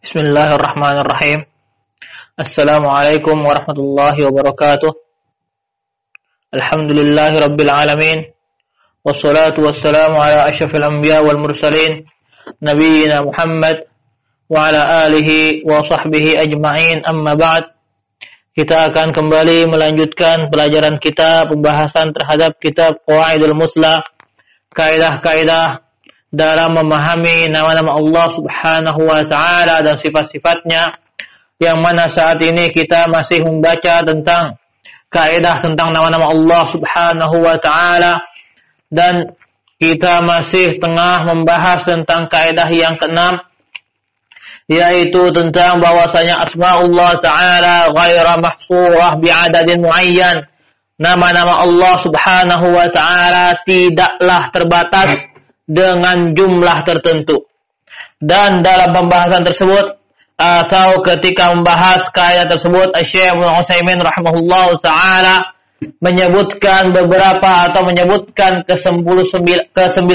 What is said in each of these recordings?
Bismillahirrahmanirrahim. Assalamualaikum warahmatullahi wabarakatuh. Alhamdulillahi rabbil alamin. Wassalatu wassalamu ala asyrafil anbiya wal mursalin nabiyyina Muhammad wa ala alihi wa sahbihi ajma'in, amma ba'd. Kita akan kembali melanjutkan pelajaran kita, pembahasan terhadap kitab Qawaidul Muslah, kaidah-kaidah dalam memahami nama-nama Allah Subhanahu wa ta'ala dan sifat-sifatnya, yang mana saat ini kita masih membaca tentang kaidah tentang nama-nama Allah Subhanahu wa ta'ala, dan kita masih tengah membahas tentang kaidah yang keenam, yaitu tentang bahwasanya asma'ullah ta'ala ghaira mahsurah bi'adadin muayyan. Nama-nama Allah Subhanahu wa ta'ala tidaklah terbatas dengan jumlah tertentu. Dan dalam pembahasan tersebut atau ketika membahas kaidah tersebut, Syekh Ibnu Utsaimin rahimahullahu taala menyebutkan beberapa atau menyebutkan ke-99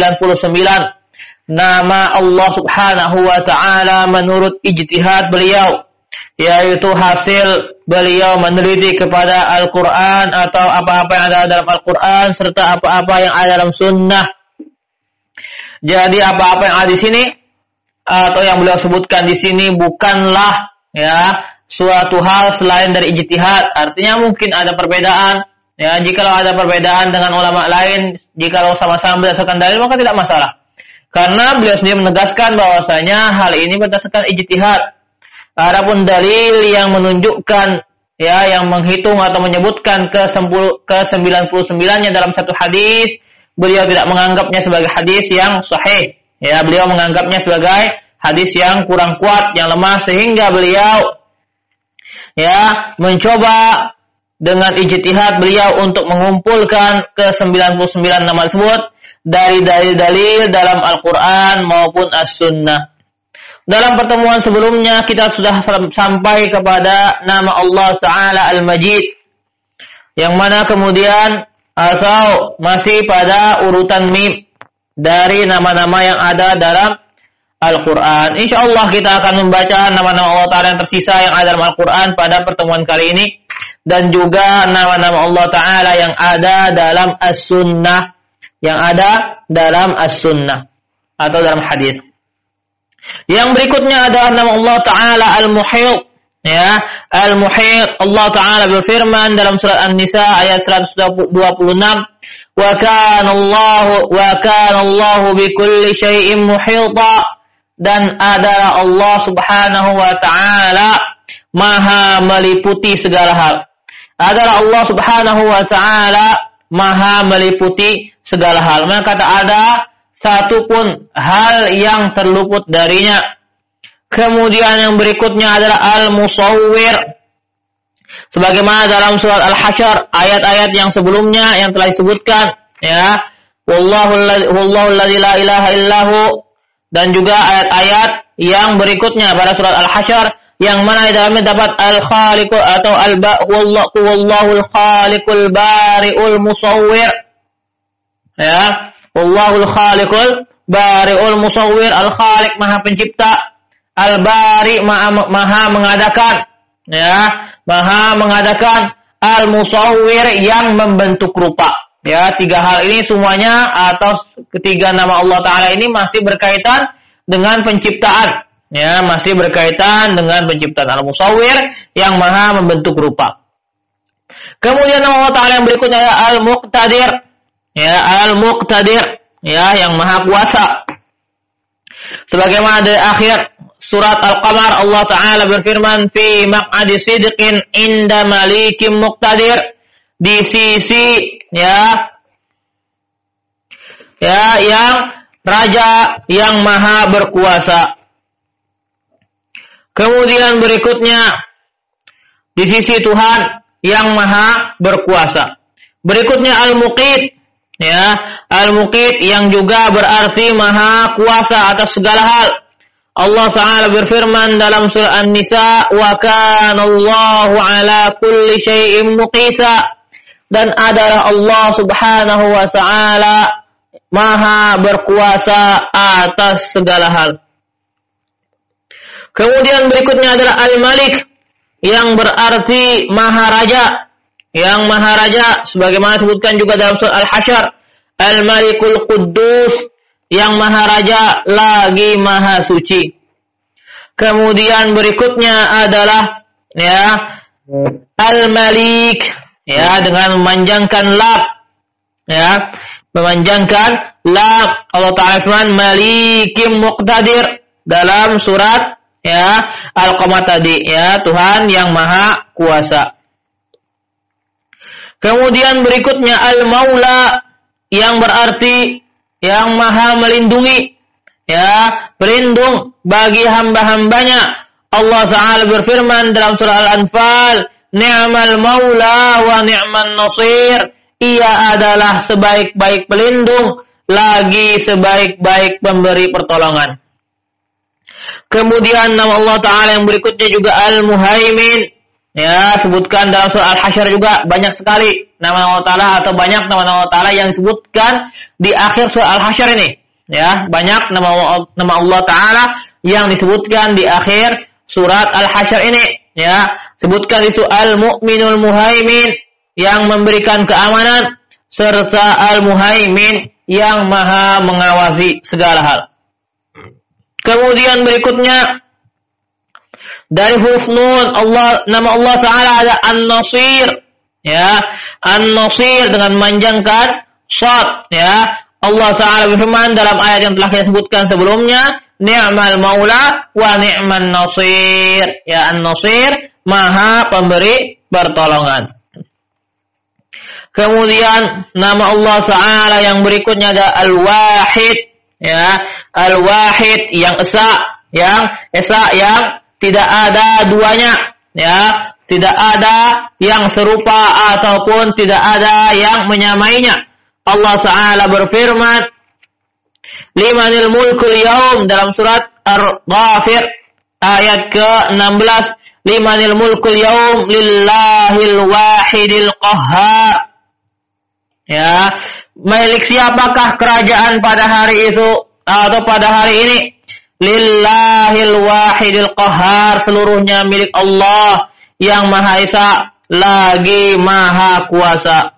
nama Allah Subhanahu wa taala menurut ijtihad beliau, yaitu hasil beliau meneliti kepada Al-Qur'an atau apa-apa yang ada dalam Al-Qur'an serta apa-apa yang ada dalam sunnah. Jadi apa-apa yang ada di sini atau yang beliau sebutkan di sini bukanlah suatu hal selain dari ijtihad. Artinya mungkin ada perbedaan. Jikalau ada perbedaan dengan ulama lain, jikalau sama-sama berdasarkan dalil, maka tidak masalah. Karena beliau sendiri menegaskan bahwasanya hal ini berdasarkan ijtihad. Adapun dalil yang menunjukkan yang menghitung atau menyebutkan ke-99-nya dalam satu hadis, beliau tidak menganggapnya sebagai hadis yang sahih. Beliau menganggapnya sebagai hadis yang kurang kuat, yang lemah, sehingga beliau mencoba dengan ijtihad beliau untuk mengumpulkan ke-99 nama tersebut dari dalil-dalil dalam Al-Qur'an maupun As-Sunnah. Dalam pertemuan sebelumnya kita sudah sampai kepada nama Allah Ta'ala Al-Majid, yang mana kemudian atau masih pada urutan mim dari nama-nama yang ada dalam Al-Quran. InsyaAllah kita akan membaca nama-nama Allah Ta'ala yang tersisa yang ada dalam Al-Quran pada pertemuan kali ini, dan juga nama-nama Allah Ta'ala yang ada dalam As-Sunnah, yang ada dalam As-Sunnah atau dalam hadis. Yang berikutnya adalah nama Allah Ta'ala Al-Muhit. Al-Muhit, Allah Ta'ala berfirman dalam surat An-Nisa ayat 126, wa kana Allahu bikulli syai'in muhita, dan adalah Allah Subhanahu wa Ta'ala maha meliputi segala hal. Adalah Allah Subhanahu wa Ta'ala maha meliputi segala hal. Maka tak ada satupun hal yang terluput darinya. Kemudian yang berikutnya adalah Al-Musawwir, sebagaimana dalam surat Al-Hasyr ayat-ayat yang sebelumnya yang telah disebutkan, wallahu alladzi la ilaha illahu, dan juga ayat-ayat yang berikutnya pada surat Al-Hasyr yang mana di dalamnya dapat Al-Khaliqu atau wallahu al-Khaliqul Bari'ul Musawwir. Wallahu al-Khaliqul Bari'ul Musawwir, Al-Khaliq maha pencipta, Al-Bari maha mengadakan, maha mengadakan, Al-Musawwir yang membentuk rupa. Tiga hal ini semuanya atau ketiga nama Allah Ta'ala ini masih berkaitan dengan penciptaan. Masih berkaitan dengan penciptaan. Al-Musawwir yang maha membentuk rupa. Kemudian nama Allah Ta'ala yang berikutnya adalah Al-Muqtadir. Al-Muqtadir, yang maha kuasa. Sebagaimana di akhir surat Al-Qamar Allah Ta'ala berfirman, fi maq'adi sidqin inda malikim muqtadir, di sisi yang raja yang maha berkuasa. Kemudian berikutnya di sisi Tuhan yang maha berkuasa. Berikutnya Al-Muqit, Al-Muqit yang juga berarti maha kuasa atas segala hal. Allah Ta'ala berfirman dalam surah An-Nisa, wa kana Allahu ala kulli syai'in muqita, dan adalah Allah Subhanahu wa Ta'ala maha berkuasa atas segala hal. Kemudian berikutnya adalah Al-Malik, yang berarti Maharaja. Yang Maharaja sebagaimana disebutkan juga dalam surah Al-Hasyr, Al-Malikul Quddus, yang Maharaja lagi Maha Suci. Kemudian berikutnya adalah Al-Malik, dengan memanjangkan lam, memanjangkan lam. Allah Ta'ala firman Malikim Muqtadir dalam surat Al-Qamar tadi, Tuhan yang Maha Kuasa. Kemudian berikutnya Al-Maula, yang berarti yang Maha melindungi, pelindung bagi hamba-hambanya. Allah Ta'ala berfirman dalam surah Al-Anfal, Ni'mal Maula wa ni'man nasir. Ia adalah sebaik-baik pelindung, lagi sebaik-baik pemberi pertolongan. Kemudian nama Allah Ta'ala yang berikutnya juga Al-Muhaimin. Sebutkan dalam surah Al-Hasyr juga banyak sekali nama Allah Ta'ala, atau banyak nama-nama Allah Ta'ala yang disebutkan di akhir surah Al-Hasyr ini. Banyak nama Allah Ta'ala yang disebutkan di akhir surat Al-Hasyr ini. Sebutkan itu Al-Mu'minul Muhaimin, yang memberikan keamanan, serta Al-Muhaimin, yang Maha mengawasi segala hal. Kemudian berikutnya dari huruf nun, nama Allah Ta'ala ada An-Nasir, An-Nasir dengan memanjangkan shad, Allah Ta'ala berfirman dalam ayat yang telah kita sebutkan sebelumnya, Ni'mal Maula wa ni'man nasir. An-Nasir, Maha pemberi pertolongan. Kemudian nama Allah Ta'ala yang berikutnya ada Al-Wahid, Al-Wahid, yang esa, yang tidak ada duanya, tidak ada yang serupa ataupun tidak ada yang menyamainya. Allah Ta'ala berfirman, Limanil mulkul yaum, dalam surat Ar-Ghafir ayat ke-16, Limanil mulkul yaum lillahil wahidil qahhar. Milik siapakah kerajaan pada hari itu atau pada hari ini? Lillahil wahidil qahhar, seluruhnya milik Allah yang Maha Esa, lagi Maha Kuasa,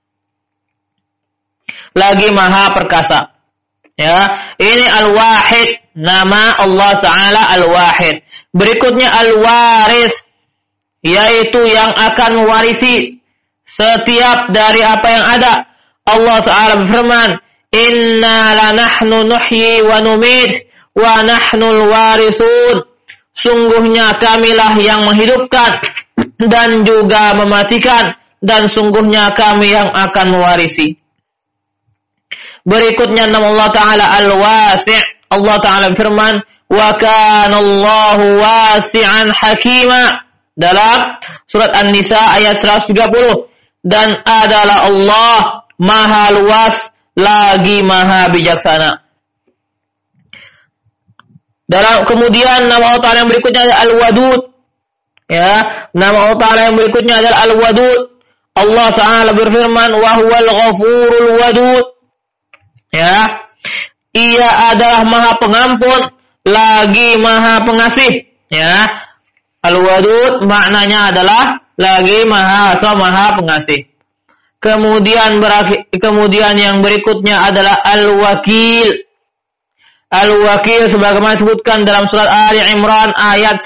lagi Maha Perkasa. Ini Al-Wahid, nama Allah Ta'ala Al-Wahid. Berikutnya Al-Waris, yaitu yang akan mewarisi setiap dari apa yang ada. Allah Ta'ala berfirman, Inna lanahnu nuhyi wa numit wa nahnul warisun. Sungguhnya kamilah yang menghidupkan dan juga mematikan, dan sungguhnya kami yang akan mewarisi. Berikutnya nama Allah Ta'ala Al-Wasi'. Allah Ta'ala berfirman, wa kana Allahu wasi'an hakima, dalam surat An-Nisa ayat 130. Dan adalah Allah Maha luas, lagi Maha bijaksana. Kemudian nama Allah Ta'ala yang berikutnya adalah Al-Wadud. Nama Allah Ta'ala yang berikutnya adalah Al-Wadud. Allah Ta'ala berfirman, wa huwal ghafurul wadud. Ia adalah Maha Pengampun, lagi Maha Pengasih. Al-Wadud maknanya adalah lagi Maha atau Maha Pengasih. Kemudian yang berikutnya adalah Al-Wakil. Al-Wakil sebagaimana disebutkan dalam surat Ali Imran ayat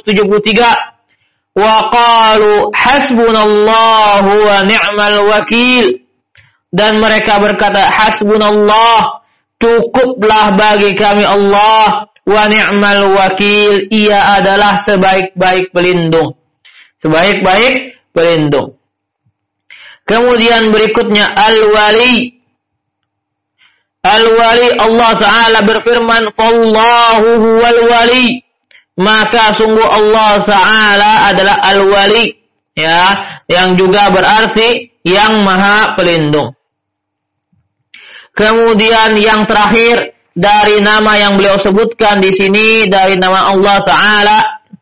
173. Wa qalu hasbunallahu wa ni'mal wakil. Dan mereka berkata, hasbunallah, cukuplah bagi kami Allah, wa ni'mal wakil, ia adalah sebaik-baik pelindung. Sebaik-baik pelindung. Kemudian berikutnya Al-Wali. Al-Wali, Allah Ta'ala berfirman, Fallahu huwal wali. Maka sungguh Allah Ta'ala adalah Al-Wali, yang juga berarti yang Maha Pelindung. Kemudian yang terakhir dari nama yang beliau sebutkan di sini, dari nama Allah Ta'ala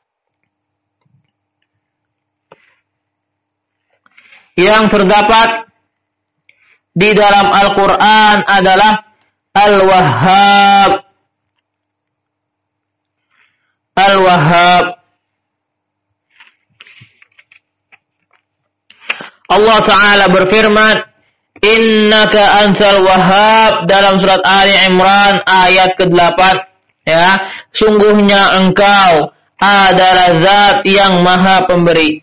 yang terdapat di dalam Al-Quran adalah Al-Wahhab. Wahhab. Allah Ta'ala berfirman, Innaka antal Wahhab dalam surat Ali Imran ayat ke-8. Ya, sungguhnya engkau adalah zat yang maha pemberi.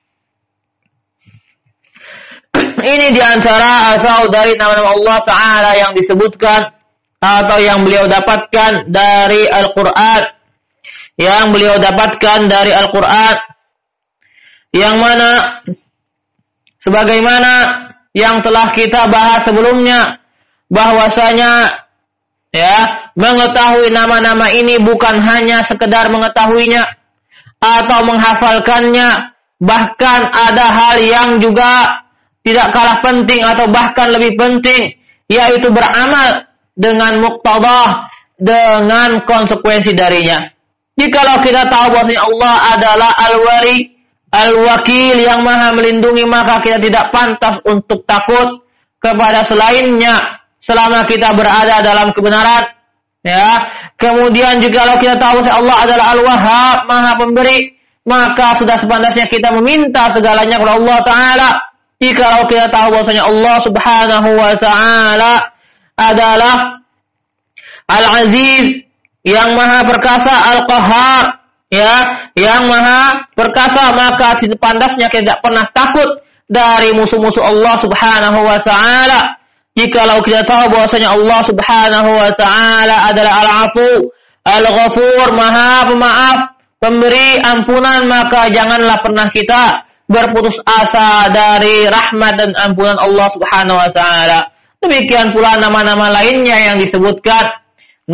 Ini diantara atau dari nama-nama Allah Ta'ala yang disebutkan atau yang beliau dapatkan dari Al-Quran. Yang beliau dapatkan dari Al-Quran. Yang mana sebagaimana yang telah kita bahas sebelumnya, bahwasanya ya, mengetahui nama-nama ini bukan hanya sekedar mengetahuinya atau menghafalkannya, bahkan ada hal yang juga tidak kalah penting atau bahkan lebih penting, yaitu beramal dengan muqtadah, dengan konsekuensi darinya. Jikalau kita tahu bahwasanya Allah adalah Al-Wali, Al-Wakil yang maha melindungi, maka kita tidak pantas untuk takut kepada selainnya selama kita berada dalam kebenaran. Ya. Kemudian jikalau kita tahu bahwa Allah adalah Al-Wahhab, maha pemberi, maka sudah sepantasnya kita meminta segalanya kepada Allah Ta'ala. Jikalau kita tahu bahwasanya Allah Subhanahu wa Ta'ala adalah Al-Aziz yang maha perkasa, Al-Qahhar ya, yang maha perkasa, maka sepantasnya kita tidak pernah takut dari musuh-musuh Allah Subhanahu wa Ta'ala. Jikalau kita tahu bahwasanya Allah Subhanahu wa Ta'ala adalah Al-Afu, Al-Ghafur, maha pemaaf, pemberi ampunan, maka janganlah pernah kita berputus asa dari rahmat dan ampunan Allah Subhanahu wa Ta'ala. Demikian pula nama-nama lainnya yang disebutkan,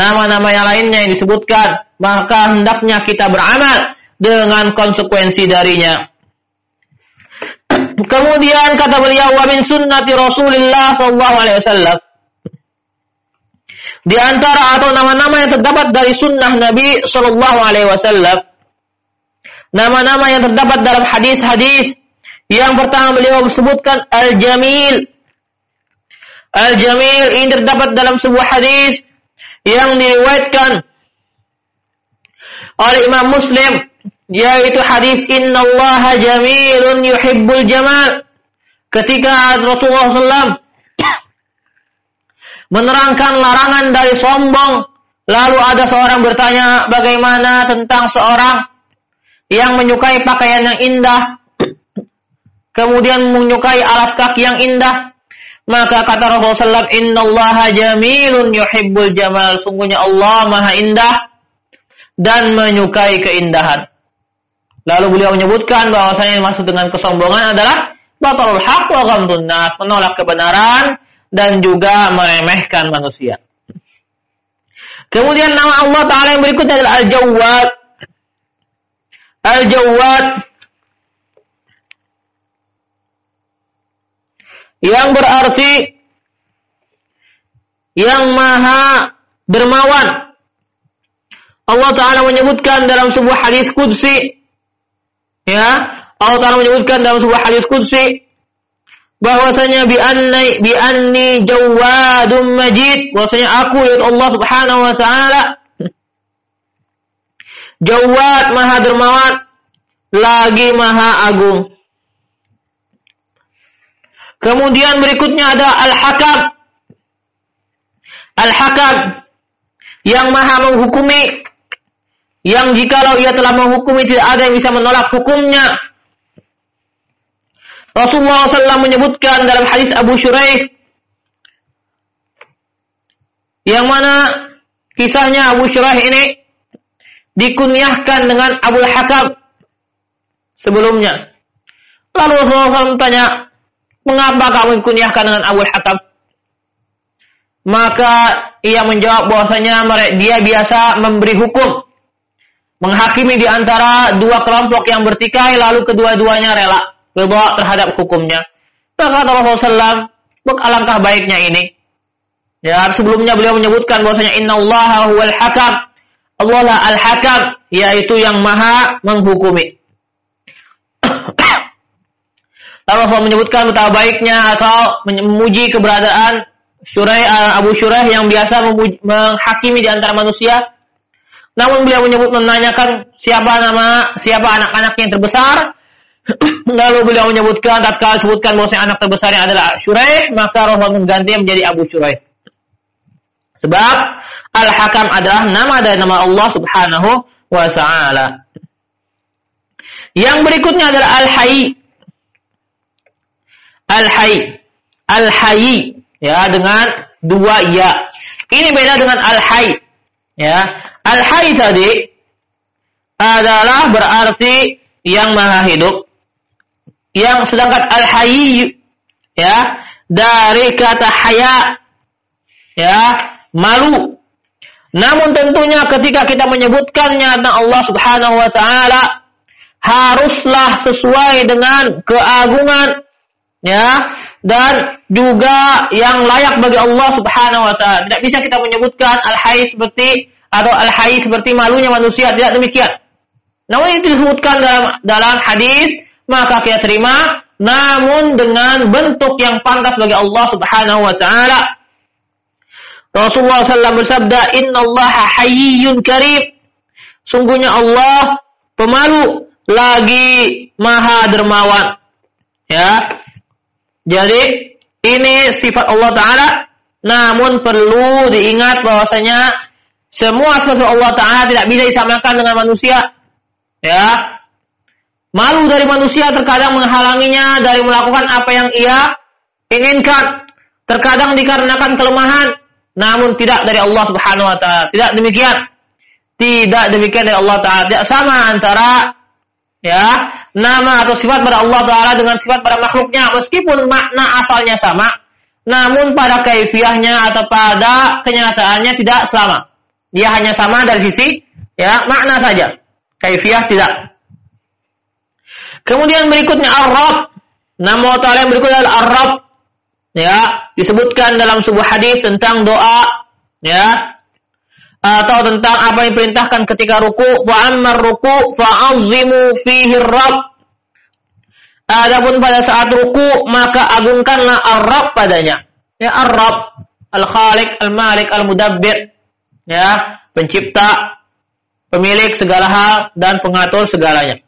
maka hendaknya kita beramal dengan konsekuensi darinya. Kemudian kata beliau, wa min sunnati Rasulillah sallallahu alaihi wasallam, di antara atau nama-nama yang terdapat dari sunnah Nabi sallallahu alaihi wasallam, nama-nama yang terdapat dalam hadis-hadis, yang pertama beliau sebutkan Al-Jamil. Al-Jamil ini terdapat dalam sebuah hadis yang diriwayatkan oleh Imam Muslim, yaitu hadis Innallaha jamilun yuhibbul jamal. Ketika Rasulullah SAW menerangkan larangan dari sombong, lalu ada seorang bertanya, bagaimana tentang seorang yang menyukai pakaian yang indah, kemudian menyukai alas kaki yang indah? Maka kata Rasulullah SAW, Innallaha jamilun yuhibbul jamal. Sungguhnya Allah maha indah dan menyukai keindahan. Lalu beliau menyebutkan bahwasanya yang maksud dengan kesombongan adalah batalul haq wa ghamdun nas, menolak kebenaran dan juga meremehkan manusia. Kemudian nama Allah Ta'ala yang berikutnya adalah Al-Jawwad. Al-Jawwad yang berarti yang maha dermawan. Allah Ta'ala menyebutkan dalam sebuah hadis qudsi, ya, Allah Ta'ala menyebutkan dalam sebuah hadis qudsi bahwasanya bi anni Jawwadun Majid, bahwasanya aku yaitu Allah Subhanahu wa Ta'ala Jawwad, maha dermawan lagi maha agung. Kemudian berikutnya ada Al-Hakam. Al-Hakam yang maha menghukumi, yang jikalau ia telah menghukumi tidak ada yang bisa menolak hukumnya. Rasulullah SAW menyebutkan dalam hadis Abu Shuraih, yang mana kisahnya Abu Shuraih ini dikunyahkan dengan Abul Hakam sebelumnya. Lalu Rasulullah SAW bertanya, mengapa kamu dikunyahkan dengan Abul Hakam? Maka ia menjawab bahwasanya dia biasa memberi hukum, menghakimi di antara dua kelompok yang bertikai, lalu kedua-duanya rela terhadap hukumnya. Maka kata Rasulullah SAW, alangkah baiknya ini. Ya, sebelumnya beliau menyebutkan bahwasanya Innallaha huwal hakam, Allah lah al-hakam, yaitu yang maha menghukumi. Lalu Rasul menyebutkan betapa baiknya atau memuji keberadaan Abu Shuraih yang biasa menghakimi di antara manusia. namun beliau menanyakan siapa anak-anak yang terbesar. Lalu beliau menyebutkan, tatkala sebutkan bahwasanya anak terbesarnya adalah Syuraih, maka Rasulullah menggantinya menjadi Abu Syuraih. Sebab Al-Hakam adalah nama dari nama Allah Subhanahu wa ta'ala. Yang berikutnya adalah Al-Hayy. Al-Hayy. Al-Hayy, ya, dengan 2 ya. Ini beda dengan Al-Hayy. Ya. Al-Hayy tadi adalah berarti yang maha hidup. Yang sedangkan Al-Hayy, ya, dari kata haya, ya, malu. Namun tentunya ketika kita menyebutkannya tentang Allah Subhanahu wa ta'ala, haruslah sesuai dengan keagungan, ya, dan juga yang layak bagi Allah Subhanahu wa ta'ala. Tidak bisa kita menyebutkan Al-Hayy seperti malunya manusia, tidak demikian. Namun itu disebutkan dalam hadis, maka kita terima, namun dengan bentuk yang pantas bagi Allah Subhanahu wa ta'ala. Rasulullah SAW bersabda, "Innallaha hayyun karim." Sungguhnya Allah pemalu lagi maha dermawan. Ya. Jadi ini sifat Allah Ta'ala, namun perlu diingat bahwasanya semua sifat Allah Ta'ala tidak bisa disamakan dengan manusia. Ya. Malu dari manusia terkadang menghalanginya dari melakukan apa yang ia inginkan. Terkadang dikarenakan kelemahan, namun tidak dari Allah Subhanahu wa ta'ala. Tidak demikian. Tidak demikian dari Allah Ta'ala. Tidak sama antara, ya, nama atau sifat pada Allah Ta'ala dengan sifat pada makhluknya. Meskipun makna asalnya sama, namun pada kaifiahnya atau pada kenyataannya tidak sama. Dia hanya sama dari sisi, ya, makna saja. Kaifiah tidak. Kemudian berikutnya Ar-Rabb. Nama Allah Ta'ala yang berikutnya adalah Ar-Rabb. Ya, disebutkan dalam sebuah hadis tentang doa, ya, atau tentang apa yang diperintahkan ketika ruku. Wa ammar ruku fa'azzimu fihi Rabb. Adapun pada saat ruku, maka agungkanlah Ar-Rabb padanya. Ya, Ar-Rabb, Al-Khaliq, Al-Malik, Al-Mudabbir. Ya, pencipta, pemilik segala hal dan pengatur segalanya.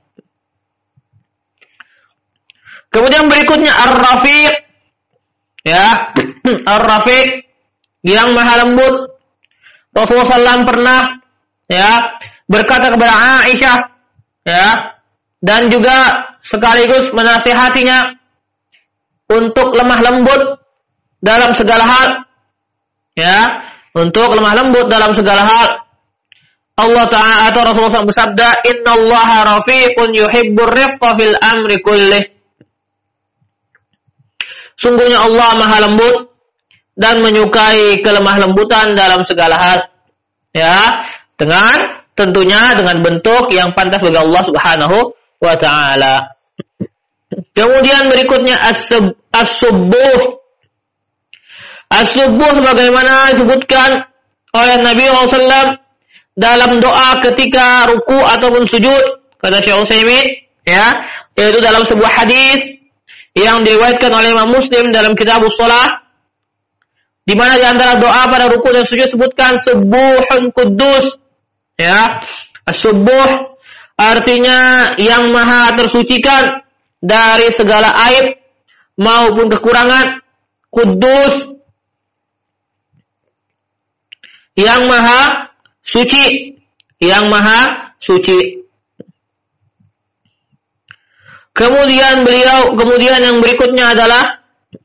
Kemudian berikutnya Ar-Rafiq. Ya, Ar-Rafiq yang maha lembut. Rasulullah SAW pernah, ya, berkata kepada Aisyah, ya, dan juga sekaligus menasihatinya untuk lemah lembut dalam segala hal. Ya, untuk lemah lembut dalam segala hal. Allah Ta'ala atau Rasulullah SAW bersabda, "Innallaha rafiqun yuhibbur rifqa fil amri kullih." Sungguhnya Allah maha lembut dan menyukai kelemah lembutan dalam segala hal. Ya, tentunya dengan bentuk yang pantas bagi Allah Subhanahu wa ta'ala. Kemudian berikutnya as-subuh. As-subuh sebagaimana disebutkan oleh Nabi SAW dalam doa ketika ruku ataupun sujud, kata Syekh Utsaimin, ya, yaitu dalam sebuah hadis yang diriwayatkan oleh Imam Muslim dalam Kitabus Shalah, di mana di antara doa pada ruku dan sujud sebutkan Subuhun Quddus. Ya, As-Subuh artinya yang maha tersucikan dari segala aib maupun kekurangan. Quddus yang maha suci, yang maha suci. Kemudian yang berikutnya adalah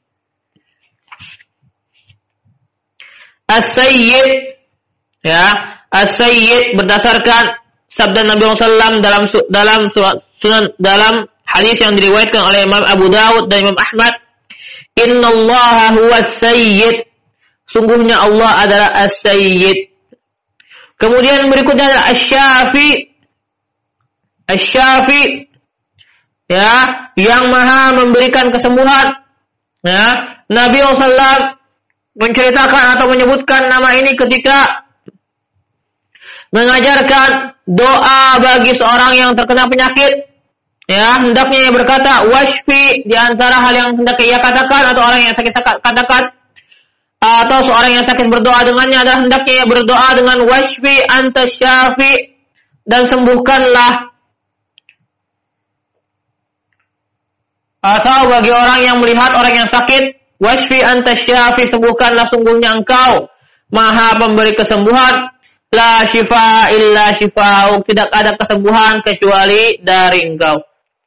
As-Sayyid. Ya, As-Sayyid berdasarkan sabda Nabi SAW dalam hadis yang diriwayatkan oleh Imam Abu Dawud dan Imam Ahmad. Innallaha huwas Sayyid. Sungguhnya Allah adalah As-Sayyid. Kemudian berikutnya adalah Asy-Syafi. Asy-Syafi, ya, yang maha memberikan kesembuhan. Ya, Nabi SAW menceritakan atau menyebutkan nama ini ketika mengajarkan doa bagi seorang yang terkena penyakit. Ya, hendaknya ia berkata, washfi, di antara hal yang hendak ia katakan atau orang yang sakit katakan, atau seorang yang sakit berdoa dengannya adalah hendaknya ia berdoa dengan washfi anta syafi, dan sembuhkanlah. Atau bagi orang yang melihat orang yang sakit, washfi anta syafi, sembuhkanlah, sungguhnya engkau maha pemberi kesembuhan. La syifa illa syifa'uk, tidak ada kesembuhan kecuali dari engkau.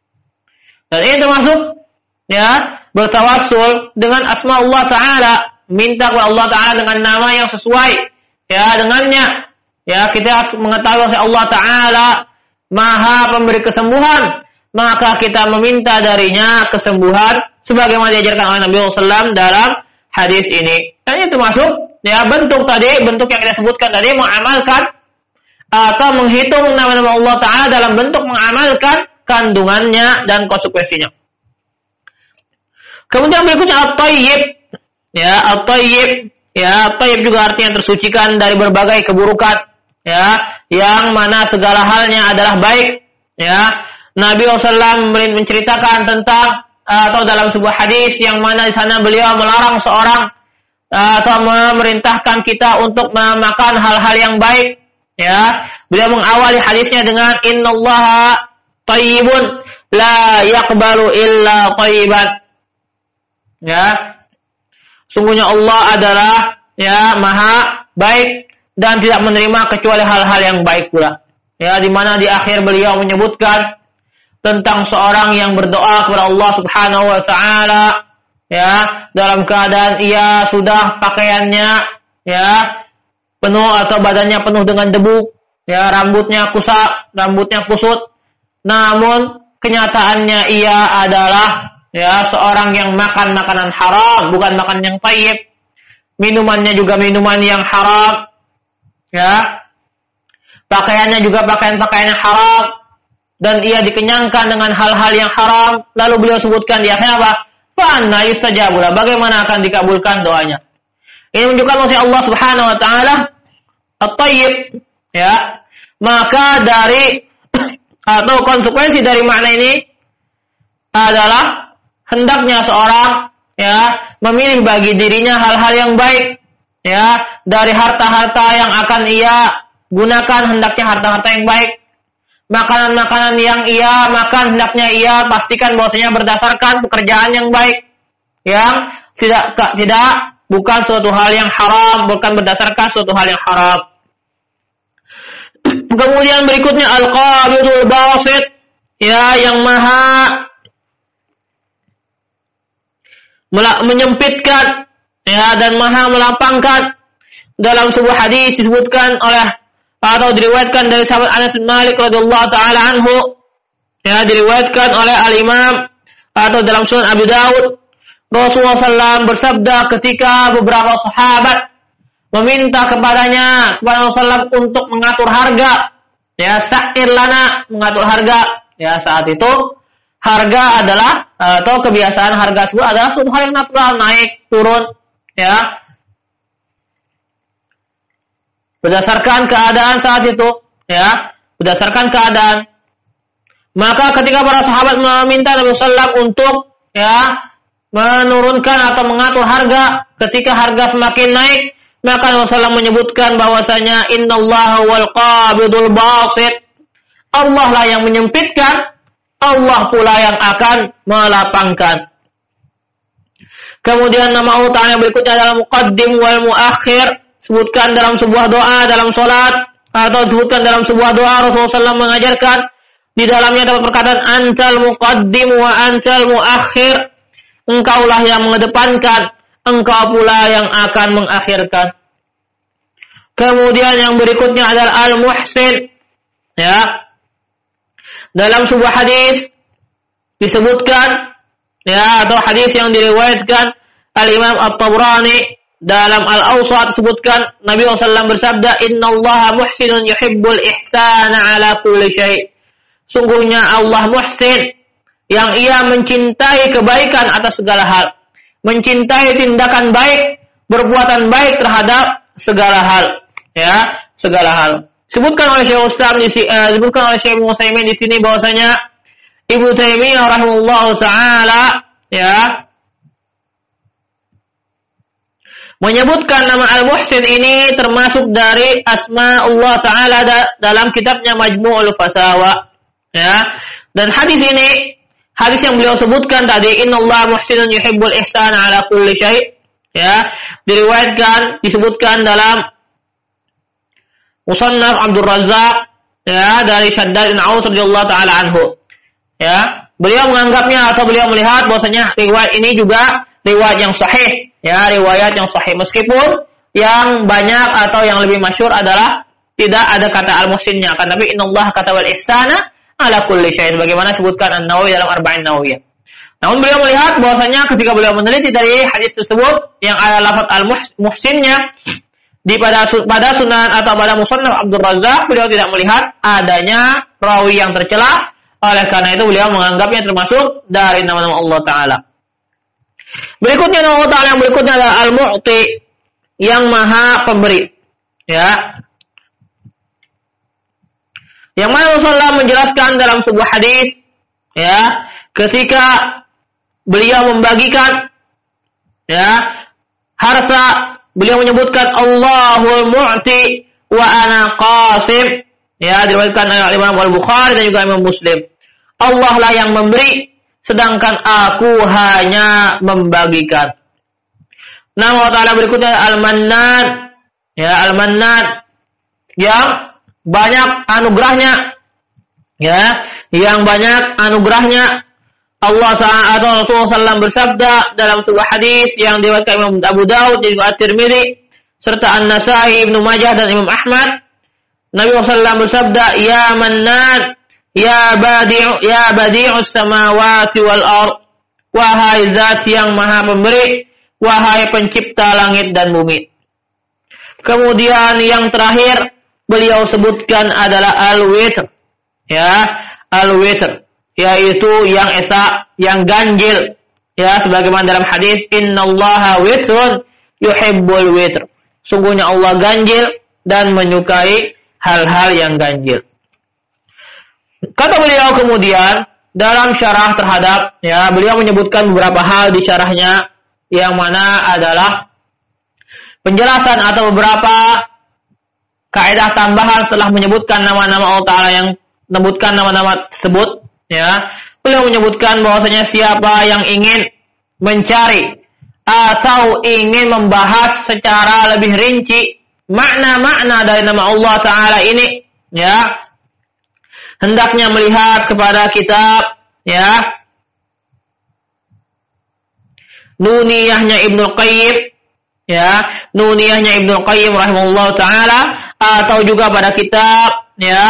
Dan ini termasuk ya bertawassul dengan asma Allah Ta'ala, minta kepada Allah Ta'ala dengan nama yang sesuai ya dengannya. Ya, kita mengetahui bahwa Allah Ta'ala maha pemberi kesembuhan, maka kita meminta darinya kesembuhan sebagaimana diajarkan oleh Nabi SAW dalam hadis ini. Dan itu termasuk ya bentuk yang kita sebutkan tadi, mengamalkan atau menghitung nama-nama Allah Ta'ala dalam bentuk mengamalkan kandungannya dan konsekuensinya. Kemudian berikutnya at-tayyib. Ya, at-tayyib. Ya, at-tayyib juga artinya tersucikan dari berbagai keburukan. Ya, yang mana segala halnya adalah baik. Ya, Nabi SAW menceritakan tentang atau dalam sebuah hadis yang mana di sana beliau melarang seorang atau memerintahkan kita untuk memakan hal-hal yang baik. Ya, beliau mengawali hadisnya dengan innallaha thayyibun la yaqbalu illa thayyiban. Ya, sungguhnya Allah adalah ya maha baik dan tidak menerima kecuali hal-hal yang baik pula. Ya, di mana di akhir beliau menyebutkan tentang seorang yang berdoa kepada Allah Subhanahu wa Ta'ala ya dalam keadaan ia sudah pakaiannya ya penuh atau badannya penuh dengan debu, ya rambutnya kusut, namun kenyataannya ia adalah ya seorang yang makan makanan haram, bukan makan yang thayyib. Minumannya juga minuman yang haram. Ya. Pakaiannya juga pakaian-pakaian yang haram, dan ia dikenyangkan dengan hal-hal yang haram. Lalu beliau sebutkan di akhir apa? Fa anna yustajabu lah, bagaimana akan dikabulkan doanya. Ini menunjukkan bahwa Allah Subhanahu wa Ta'ala at-tayyib, ya. Maka dari atau konsekuensi dari makna ini adalah hendaknya seorang ya memilih bagi dirinya hal-hal yang baik, ya, dari harta-harta yang akan ia gunakan, hendaknya harta-harta yang baik. Makanan-makanan yang ia makan hendaknya ia pastikan bahwasanya berdasarkan pekerjaan yang baik, yang tidak bukan suatu hal yang haram, bukan berdasarkan suatu hal yang haram. Kemudian berikutnya al-qabidul basit, ya, yang maha menyempitkan ya dan maha melapangkan. Dalam sebuah hadis disebutkan oleh atau diriwayatkan dari sahabat Anas bin Malik radhiyallahu taala anhu, ya, diriwayatkan oleh al-Imam atau dalam Sunan Abu Daud, Rasulullah SAW bersabda ketika beberapa sahabat meminta kepada Rasulullah SAW untuk mengatur harga, ya, sa'ir lana, mengatur harga, ya, saat itu harga adalah atau kebiasaan harga tersebut adalah suatu hal yang natural, naik turun, ya, berdasarkan keadaan saat itu, ya, berdasarkan keadaan. Maka ketika para sahabat meminta Nabi SAW untuk ya menurunkan atau mengatur harga, ketika harga semakin naik, maka Nabi SAW menyebutkan bahwasanya innallaha wal qabidul basit, Allah lah yang menyempitkan, Allah pula yang akan melapangkan. Kemudian nama Allah Ta'ala berikutnya adalah muqaddim wal muakhir. Sebutkan dalam sebuah doa dalam salat atau sebutkan dalam sebuah doa Rasulullah SAW mengajarkan di dalamnya dapat perkataan antal muqaddim wa antal muakhir, engkaulah yang mengedepankan, engkau pula yang akan mengakhirkan. Kemudian yang berikutnya adalah al-muhsin, ya, dalam sebuah hadis disebutkan, ya, atau hadis yang diriwayatkan al-Imam At-Tabrani dalam Al-Awsat disebutkan Nabi SAW bersabda innallaha muhsinun yuhibbul ihsana ala kulli syai'. Sungguhnya Allah muhsin, yang ia mencintai kebaikan atas segala hal, mencintai tindakan baik, berbuatan baik terhadap segala hal, ya, segala hal. Sebutkan oleh Syekh Islam disebutkan oleh Syekh Utsaimin di sini bahwasanya Ibnu Taimiyah rahimahullahu taala, ya, menyebutkan nama Al-Muhsin ini termasuk dari asma Allah Ta'ala dalam kitabnya Majmu'ul Fatawa. Ya. Dan hadis ini, hadis yang beliau sebutkan tadi, innallaha muhsinun yuhibbul ihsana ala kulli syai'. Ya, disebutkan dalam Musannaf Abdul Razzaq, ya, dari Shaddad bin Aus radhiyallahu taala anhu. Ya, beliau menganggapnya atau beliau melihat bahwasanya riwayat ini juga riwayat yang sahih, ya, riwayat yang sahih meskipun yang banyak atau yang lebih masyhur adalah tidak ada kata al-muhsinnya, akan tapi innallaha katabal ihsana ala kulli syai', bagaimana disebutkan An-Nawawi dalam Arba'in Nawawiyah. Namun beliau melihat bahwasanya ketika beliau meneliti dari hadis tersebut yang ada lafaz al-muhsinnya pada sunan atau pada Musannaf Abdul Razzaq, beliau tidak melihat adanya rawi yang tercela. Oleh karena itu beliau menganggapnya termasuk dari nama-nama Allah Ta'ala. Berikutnya nama Allah Ta'ala yang berikutnya adalah Al-Mu'ti, yang maha pemberi. Ya. Yang mana Rasulullah menjelaskan dalam sebuah hadis, ya, ketika beliau membagikan, ya, harta, beliau menyebutkan Allahul Mu'ti wa ana qasim. Ya, diriwayatkan oleh Imam Al-Bukhari dan juga Imam Muslim. Allah lah yang memberi, sedangkan aku hanya membagikan. Nama Allah Ta'ala berikutnya Al-Mannan. Ya, Al-Mannan yang banyak anugerahnya. Ya, yang banyak anugerahnya. Allah Ta'ala atau Rasulullah SAW bersabda dalam sebuah hadis yang diriwayatkan Imam Abu Daud dan juga At-Tirmidzi serta An-Nasa'i, Ibnu Majah dan Imam Ahmad. Nabi SAW bersabda, "Ya Mannan, ya badi'us samawati wal ard." Wahai zat yang maha pemberi, wahai pencipta langit dan bumi. Kemudian yang terakhir beliau sebutkan adalah al-witr. Ya, al-witr, yaitu yang esa, yang ganjil. Ya, sebagaimana dalam hadis, innallaha witrun yuhibbul witr. Sungguhnya Allah ganjil dan menyukai hal-hal yang ganjil. Kata beliau kemudian dalam syarah terhadap, ya, beliau menyebutkan beberapa hal di syarahnya yang mana adalah penjelasan atau beberapa kaidah tambahan setelah menyebutkan nama-nama Allah Ta'ala yang menyebutkan nama-nama tersebut. Ya, beliau menyebutkan bahwasanya siapa yang ingin mencari atau ingin membahas secara lebih rinci makna-makna dari nama Allah Ta'ala ini, ya, hendaknya melihat kepada kitab, ya, Nuniyahnya Ibnu Qayyim, ya, Nuniyahnya Ibnu Qayyim rahimahullah Ta'ala, atau juga pada kitab, ya,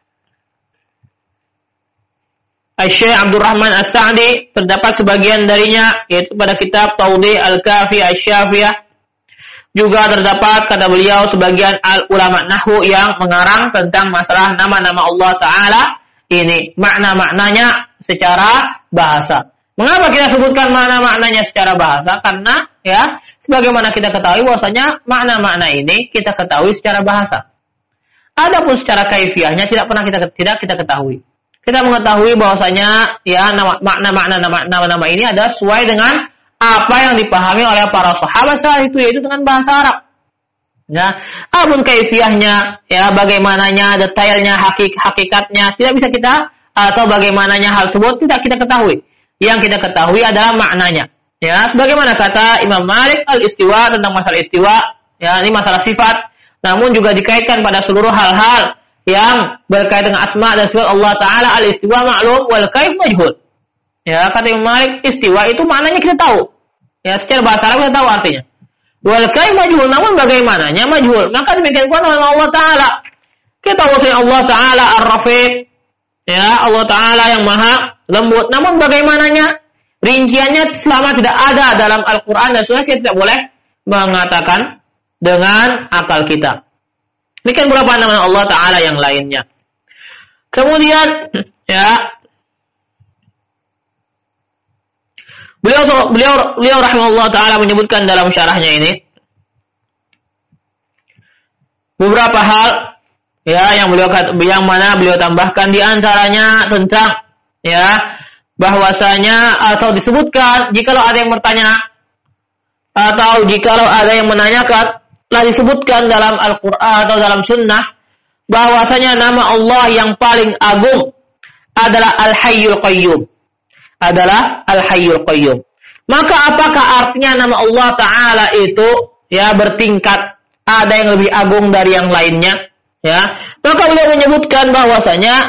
Syekh Abdul Rahman As-Sa'di, terdapat sebagian darinya yaitu pada kitab Tawdi Al-Kafi Asy-Syafiyah. Juga terdapat kata beliau sebagian ulama nahwu yang mengarang tentang masalah nama-nama Allah Ta'ala ini, makna-maknanya secara bahasa. Mengapa kita sebutkan makna-maknanya secara bahasa? Karena, ya, sebagaimana kita ketahui bahwasanya makna-makna ini kita ketahui secara bahasa. Adapun secara kaifiahnya tidak kita ketahui. Kita mengetahui bahwasanya, ya, makna-makna nama-nama ini adalah sesuai dengan apa yang dipahami oleh para sahabat saat itu, yaitu dengan bahasa Arab. Ya, apapun kaifiahnya, ya, bagaimananya, detailnya, hakikatnya tidak bisa kita, atau bagaimananya hal tersebut tidak kita ketahui. Yang kita ketahui adalah maknanya. Ya, sebagaimana kata Imam Malik al-istiwa tentang masalah istiwa, ya, ini masalah sifat, namun juga dikaitkan pada seluruh hal-hal yang berkaitan dengan asma dan sifat Allah Ta'ala. Al-istiwa ma'lum wal kaif majhul. Ya, kata Imam Malik, istiwa itu maknanya kita tahu. Ya, secara bahasa Arab kita tahu artinya. Wal kaif majhul, namun bagaimananya majhul. Maka demikian pula dengan Allah Ta'ala. Kita tahu Allah Ta'ala Ar-Rafiq. Ya, Allah Ta'ala yang maha lembut. Namun bagaimananya, rinciannya selama tidak ada dalam Al-Quran dan Sunnah, kita tidak boleh mengatakan dengan akal kita. Demikian beberapa nama Allah Ta'ala yang lainnya. Kemudian, ya, beliau rahimahullah Ta'ala menyebutkan dalam syarahnya ini beberapa hal, ya, yang mana beliau tambahkan di antaranya tentang, ya, bahwasanya atau disebutkan jikalau ada yang bertanya atau jikalau ada yang menanyakan, telah disebutkan dalam Al-Quran atau dalam Sunnah bahwasanya nama Allah yang paling agung adalah Al-Hayyul Qayyum. Adalah Al-Hayyul Qayyum. Maka apakah artinya nama Allah Ta'ala itu ya bertingkat, ada yang lebih agung dari yang lainnya? Ya, maka beliau menyebutkan bahwasanya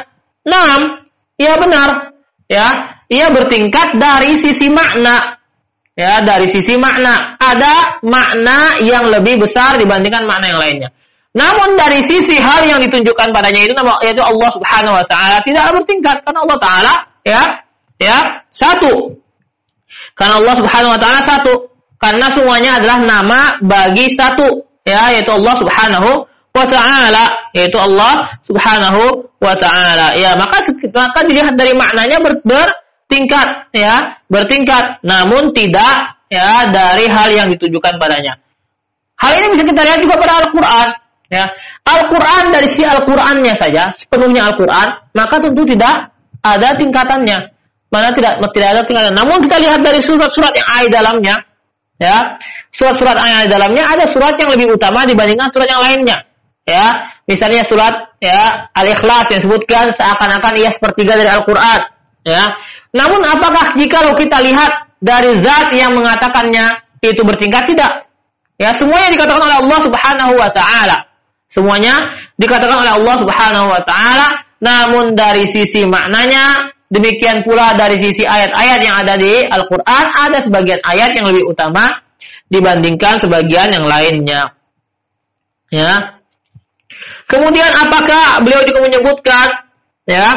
ya benar, ya, ia bertingkat dari sisi makna. Ya, dari sisi makna ada makna yang lebih besar dibandingkan makna yang lainnya. Namun dari sisi hal yang ditunjukkan padanya itu yaitu Allah Subhanahu wa taala tidak bertingkat, karena Allah Taala ya satu. Karena Allah Subhanahu wa taala satu. Karena semuanya adalah nama bagi satu, ya, yaitu Allah Subhanahu wa taala, yaitu Allah Subhanahu wa taala. Ya, maka dilihat dari maknanya bertingkat, ya, bertingkat, namun tidak ya dari hal yang ditujukan padanya. Hal ini bisa kita lihat juga pada Al-Qur'an, ya. Al-Qur'an dari si Al-Qur'annya saja, sepenuhnya Al-Qur'an, maka tentu tidak ada tingkatannya. Mana tidak ada tingkatan. Namun kita lihat dari surat-surat yang ada dalamnya, ya. Surat-surat yang ada dalamnya ada surat yang lebih utama dibandingkan surat yang lainnya. Ya, misalnya surat ya Al-Ikhlas yang disebutkan seakan-akan ia sepertiga dari Al-Qur'an. Ya. Namun apakah jikalau kita lihat dari zat yang mengatakannya itu bertingkat? Tidak. Ya, semuanya dikatakan oleh Allah Subhanahu wa taala. Semuanya dikatakan oleh Allah Subhanahu wa taala, namun dari sisi maknanya, demikian pula dari sisi ayat-ayat yang ada di Al-Qur'an, ada sebagian ayat yang lebih utama dibandingkan sebagian yang lainnya. Ya. Kemudian apakah beliau juga menyebutkan, ya,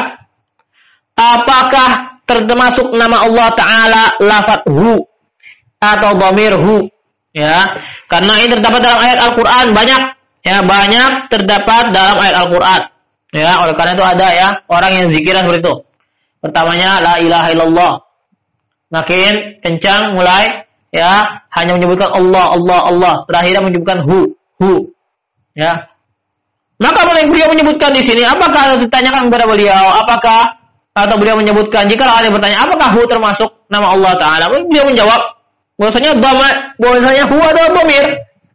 apakah termasuk nama Allah Ta'ala lafaz hu atau dhamir hu, ya, karena ini terdapat dalam ayat Al-Quran banyak, ya, banyak terdapat dalam ayat Al-Quran, ya, oleh karena itu ada ya orang yang zikiran seperti itu. Pertamanya la ilaha illallah, makin kencang mulai, ya, hanya menyebutkan Allah, Allah, Allah, terakhir menyebutkan hu, ya. Maka beliau menyebutkan di sini, apakah ditanyakan kepada beliau, atau beliau menyebutkan, jika ada yang bertanya, apakah hu termasuk nama Allah Ta'ala? Beliau menjawab, bahwasanya hu adalah dhamir,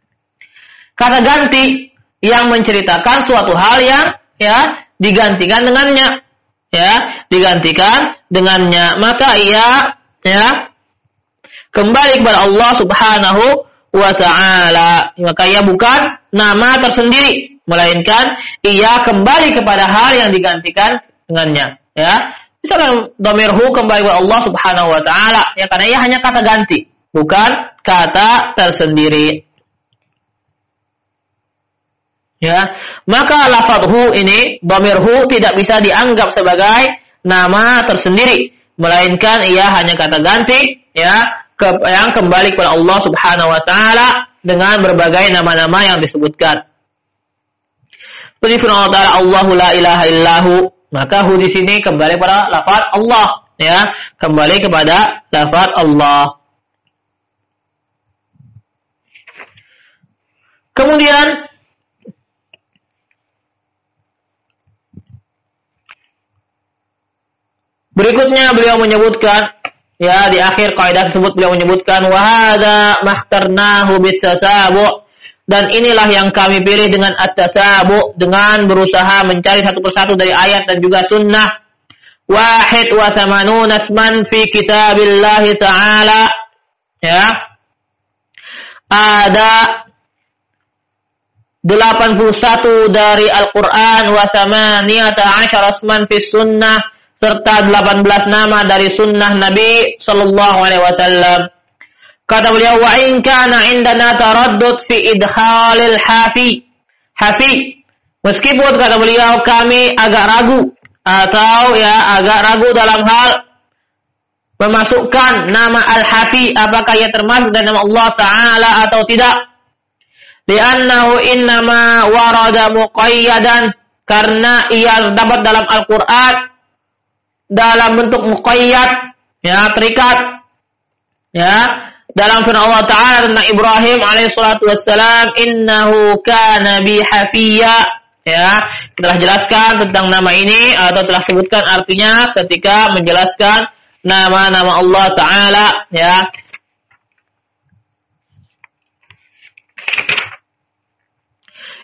kata ganti yang menceritakan suatu hal yang ya digantikan dengannya, ya, digantikan dengannya. Maka ia ya kembali kepada Allah Subhanahu wa Ta'ala. Maka ia bukan nama tersendiri, melainkan ia kembali kepada hal yang digantikan dengannya, ya. Misalnya dhamirhu kembali kepada Allah Subhanahu wa taala, ya, karena ia hanya kata ganti, bukan kata tersendiri. Ya, maka lafadhu ini dhamirhu tidak bisa dianggap sebagai nama tersendiri, melainkan ia hanya kata ganti, ya, yang kembali kepada Allah Subhanahu wa taala dengan berbagai nama-nama yang disebutkan. Seperti firman Allah Ta'ala, Allahu la ilaha illahu, maka hu di sini kembali pada lafaz Allah, ya, kembali kepada lafaz Allah. Kemudian berikutnya beliau menyebutkan, ya, di akhir kaidah tersebut beliau menyebutkan wa hadza makhtarnahu bitasabu', dan inilah yang kami pilih dengan at-tasabu', dengan berusaha mencari satu persatu dari ayat dan juga sunnah. Wahid wa thamanuna asman fi kitabillah ta'ala, ya, ada 81 dari Al-Quran, wa thamaniyata 'ashara asman fi sunnah, serta 18 nama dari sunnah Nabi sallallahu alaihi wasallam. Kata beliau, wa in kana indana taraddud fi idkhalil hafi, meskipun kata beliau kami agak ragu atau ya agak ragu dalam hal memasukkan nama al-hafi, apakah ia termasuk dari nama Allah Ta'ala atau tidak. Li'annahu innama warada muqayyadan, karena ia terdapat dalam Al-Quran dalam bentuk muqayyad, ya, terikat, ya, dalam firman Allah Ta'ala tentang Ibrahim alaihissalatu wassalam, innahu kana bi hafiyya, ya, kita telah jelaskan tentang nama ini atau telah sebutkan artinya ketika menjelaskan nama-nama Allah Ta'ala, ya.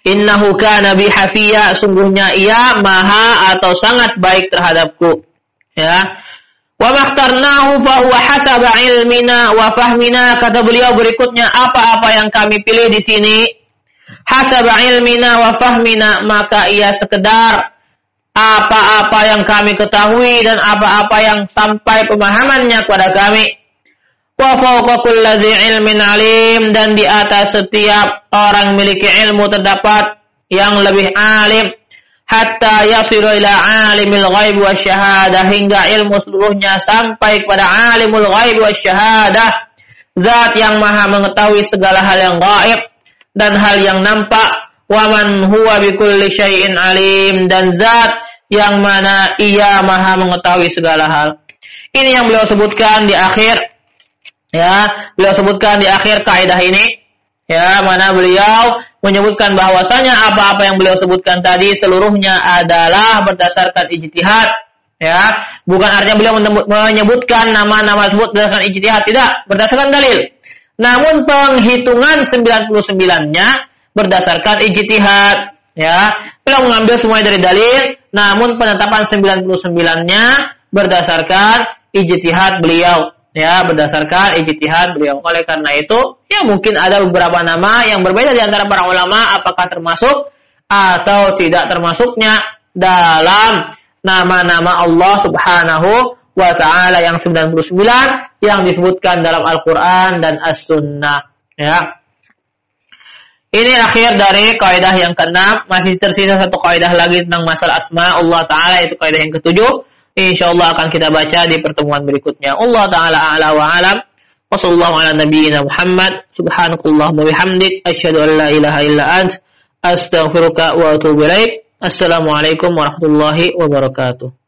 Innahu kana bi hafiya, sungguhnya ia maha atau sangat baik terhadapku. Ya. Wa makhtarnahu fa huwa hasaba ilmina wa fahmina, kata beliau berikutnya, apa-apa yang kami pilih di sini hasaba ilmina wa fahmina, maka ia sekedar apa-apa yang kami ketahui dan apa-apa yang sampai pemahamannya kepada kami. Wa fawqa kulli dzi ilmin alim, dan di atas setiap orang memiliki ilmu terdapat yang lebih alim. Hatta yasiru ila alimil ghaib wasyahadah, hingga ilmu seluruhnya sampai kepada alimul ghaib wasyahadah, zat yang maha mengetahui segala hal yang gaib dan hal yang nampak. Wa man huwa bikulli syai'in alim, dan zat yang mana ia maha mengetahui segala hal. Ini yang beliau sebutkan di akhir, ya, beliau sebutkan di akhir kaidah ini, ya, mana beliau menyebutkan bahwasanya apa-apa yang beliau sebutkan tadi seluruhnya adalah berdasarkan ijtihad, ya. Bukan artinya beliau menyebutkan nama-nama tersebut berdasarkan ijtihad, tidak, berdasarkan dalil. Namun penghitungan 99-nya berdasarkan ijtihad, ya. Beliau mengambil semuanya dari dalil, namun penetapan 99-nya berdasarkan ijtihad beliau, ya, berdasarkan ijtihad beliau. Oleh karena itu, ya mungkin ada beberapa nama yang berbeda di antara para ulama, apakah termasuk atau tidak termasuknya dalam nama-nama Allah Subhanahu wa ta'ala yang 99 yang disebutkan dalam Al-Quran dan As-Sunnah, ya. Ini akhir dari kaidah yang ke-6. Masih tersisa satu kaidah lagi tentang masalah asma Allah Ta'ala, itu kaidah yang ke-7. InsyaAllah akan kita baca di pertemuan berikutnya. Allah Ta'ala a'la wa alam. Wa sallallahu ala nabiyyina Muhammad. Subhanakallahumma wa bihamdik. Asyhadu an la ilaha illa ant. Astaghfiruka wa atubu ilaik. Assalamualaikum warahmatullahi wabarakatuh.